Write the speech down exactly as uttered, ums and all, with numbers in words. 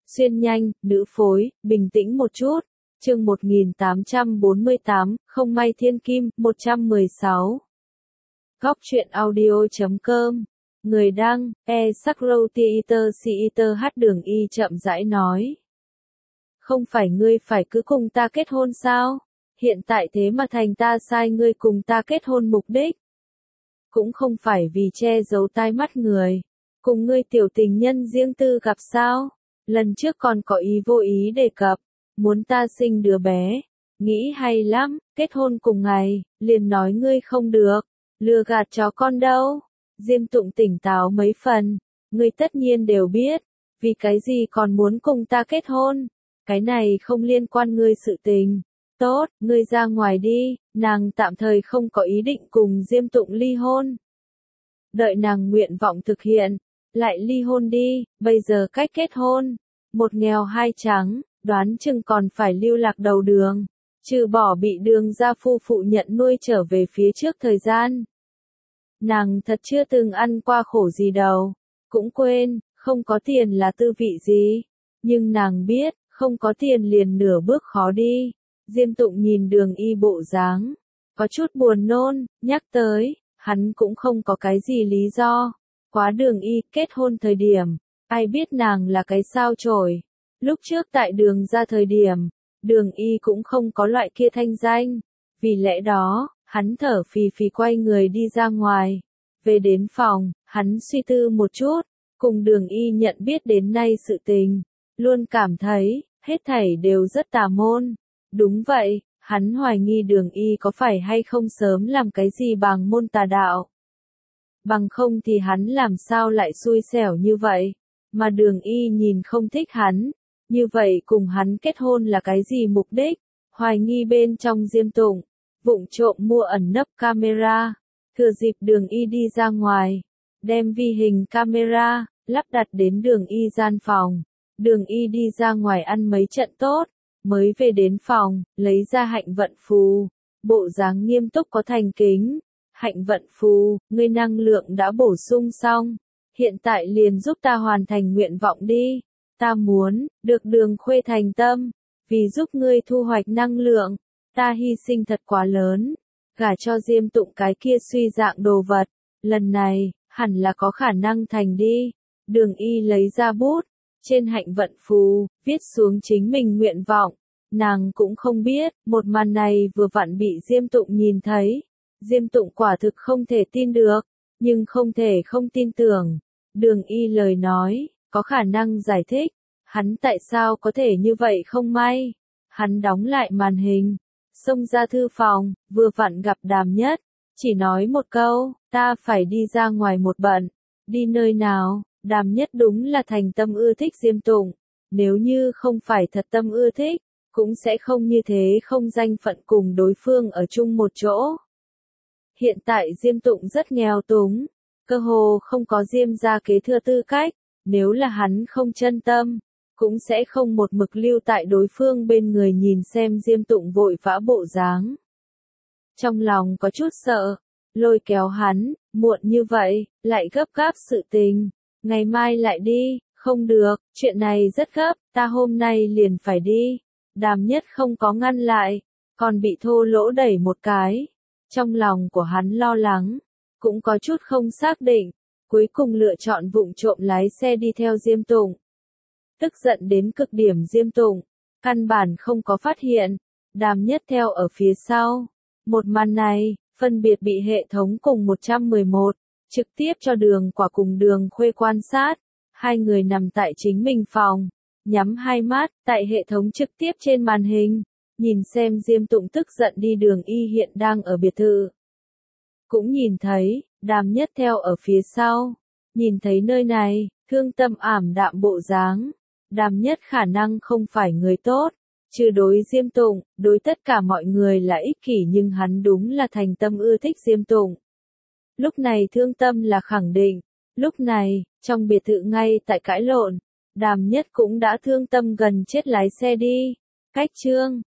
Xuyên nhanh, nữ phối, bình tĩnh một chút. Chương một nghìn tám trăm bốn mươi tám, không may thiên kim, một trăm mười sáu. Góc truyện audio.com. Người đăng, e Sakrow Theater Theater hát đường y chậm rãi nói. Không phải ngươi phải cứ cùng ta kết hôn sao? Hiện tại thế mà thành ta sai ngươi cùng ta kết hôn mục đích. Cũng không phải vì che giấu tai mắt người. Cùng ngươi tiểu tình nhân riêng tư gặp sao? Lần trước còn có ý vô ý đề cập. Muốn ta sinh đứa bé. Nghĩ hay lắm, kết hôn cùng ngày, liền nói ngươi không được. Lừa gạt chó con đâu. Diêm Tụng tỉnh táo mấy phần. Ngươi tất nhiên đều biết. Vì cái gì còn muốn cùng ta kết hôn? Cái này không liên quan ngươi sự tình. Tốt, ngươi ra ngoài đi, nàng tạm thời không có ý định cùng Diêm Tụng ly hôn. Đợi nàng nguyện vọng thực hiện, lại ly hôn đi, bây giờ cách kết hôn. Một nghèo hai trắng, đoán chừng còn phải lưu lạc đầu đường. Trừ bỏ bị đường gia phu phụ nhận nuôi trở về phía trước thời gian. Nàng thật chưa từng ăn qua khổ gì đâu. Cũng quên, không có tiền là tư vị gì. Nhưng nàng biết, không có tiền liền nửa bước khó đi. Diêm Tụng nhìn đường y bộ dáng, có chút buồn nôn, nhắc tới, hắn cũng không có cái gì lý do. Quá đường y kết hôn thời điểm, ai biết nàng là cái sao chổi. Lúc trước tại đường ra thời điểm, đường y cũng không có loại kia thanh danh. Vì lẽ đó, hắn thở phì phì quay người đi ra ngoài. Về đến phòng, hắn suy tư một chút, cùng đường y nhận biết đến nay sự tình. Luôn cảm thấy, hết thảy đều rất tà môn. Đúng vậy, hắn hoài nghi đường y có phải hay không sớm làm cái gì bằng môn tà đạo. Bằng không thì hắn làm sao lại xui xẻo như vậy, mà đường y nhìn không thích hắn, như vậy cùng hắn kết hôn là cái gì mục đích, hoài nghi bên trong Diêm Tụng, vụng trộm mua ẩn nấp camera, thừa dịp đường y đi ra ngoài, đem vi hình camera, lắp đặt đến đường y gian phòng, đường y đi ra ngoài ăn mấy trận tốt. Mới về đến phòng, lấy ra hạnh vận phù, bộ dáng nghiêm túc có thành kính. Hạnh vận phù, ngươi năng lượng đã bổ sung xong, hiện tại liền giúp ta hoàn thành nguyện vọng đi. Ta muốn, được đường khuê thành tâm, vì giúp ngươi thu hoạch năng lượng, ta hy sinh thật quá lớn, gả cho Diêm Tụng cái kia suy dạng đồ vật, lần này, hẳn là có khả năng thành đi. Đường y lấy ra bút. Trên hạnh vận phù, viết xuống chính mình nguyện vọng. Nàng cũng không biết, một màn này vừa vặn bị Diêm Tụng nhìn thấy. Diêm Tụng quả thực không thể tin được, nhưng không thể không tin tưởng. Đường y lời nói, có khả năng giải thích. Hắn tại sao có thể như vậy không may? Hắn đóng lại màn hình, xông ra thư phòng, vừa vặn gặp Đàm Nhất. Chỉ nói một câu, ta phải đi ra ngoài một bận. Đi nơi nào? Đàm Nhất đúng là thành tâm ưa thích Diêm Tụng, nếu như không phải thật tâm ưa thích, cũng sẽ không như thế không danh phận cùng đối phương ở chung một chỗ. Hiện tại Diêm Tụng rất nghèo túng, cơ hồ không có Diêm gia kế thừa tư cách, nếu là hắn không chân tâm, cũng sẽ không một mực lưu tại đối phương bên người nhìn xem Diêm Tụng vội vã bộ dáng. Trong lòng có chút sợ, lôi kéo hắn, muộn như vậy, lại gấp gáp sự tình. Ngày mai lại đi, không được, chuyện này rất gấp, ta hôm nay liền phải đi. Đàm Nhất không có ngăn lại, còn bị thô lỗ đẩy một cái. Trong lòng của hắn lo lắng, cũng có chút không xác định, cuối cùng lựa chọn vụng trộm lái xe đi theo Diêm Tụng. Tức giận đến cực điểm Diêm Tụng, căn bản không có phát hiện, Đàm Nhất theo ở phía sau. Một màn này, phân biệt bị hệ thống cùng một trăm mười một. Trực tiếp cho đường quả cùng đường khuê quan sát, hai người nằm tại chính mình phòng, nhắm hai mắt, tại hệ thống trực tiếp trên màn hình, nhìn xem Diêm Tụng tức giận đi đường y hiện đang ở biệt thự. Cũng nhìn thấy, Đàm Nhất theo ở phía sau, nhìn thấy nơi này, thương tâm ảm đạm bộ dáng, Đàm Nhất khả năng không phải người tốt, trừ đối Diêm Tụng, đối tất cả mọi người là ích kỷ nhưng hắn đúng là thành tâm ưa thích Diêm Tụng. Lúc này thương tâm là khẳng định, lúc này, trong biệt thự ngay tại cãi lộn, Đàm Nhất cũng đã thương tâm gần chết lái xe đi. Cách chương,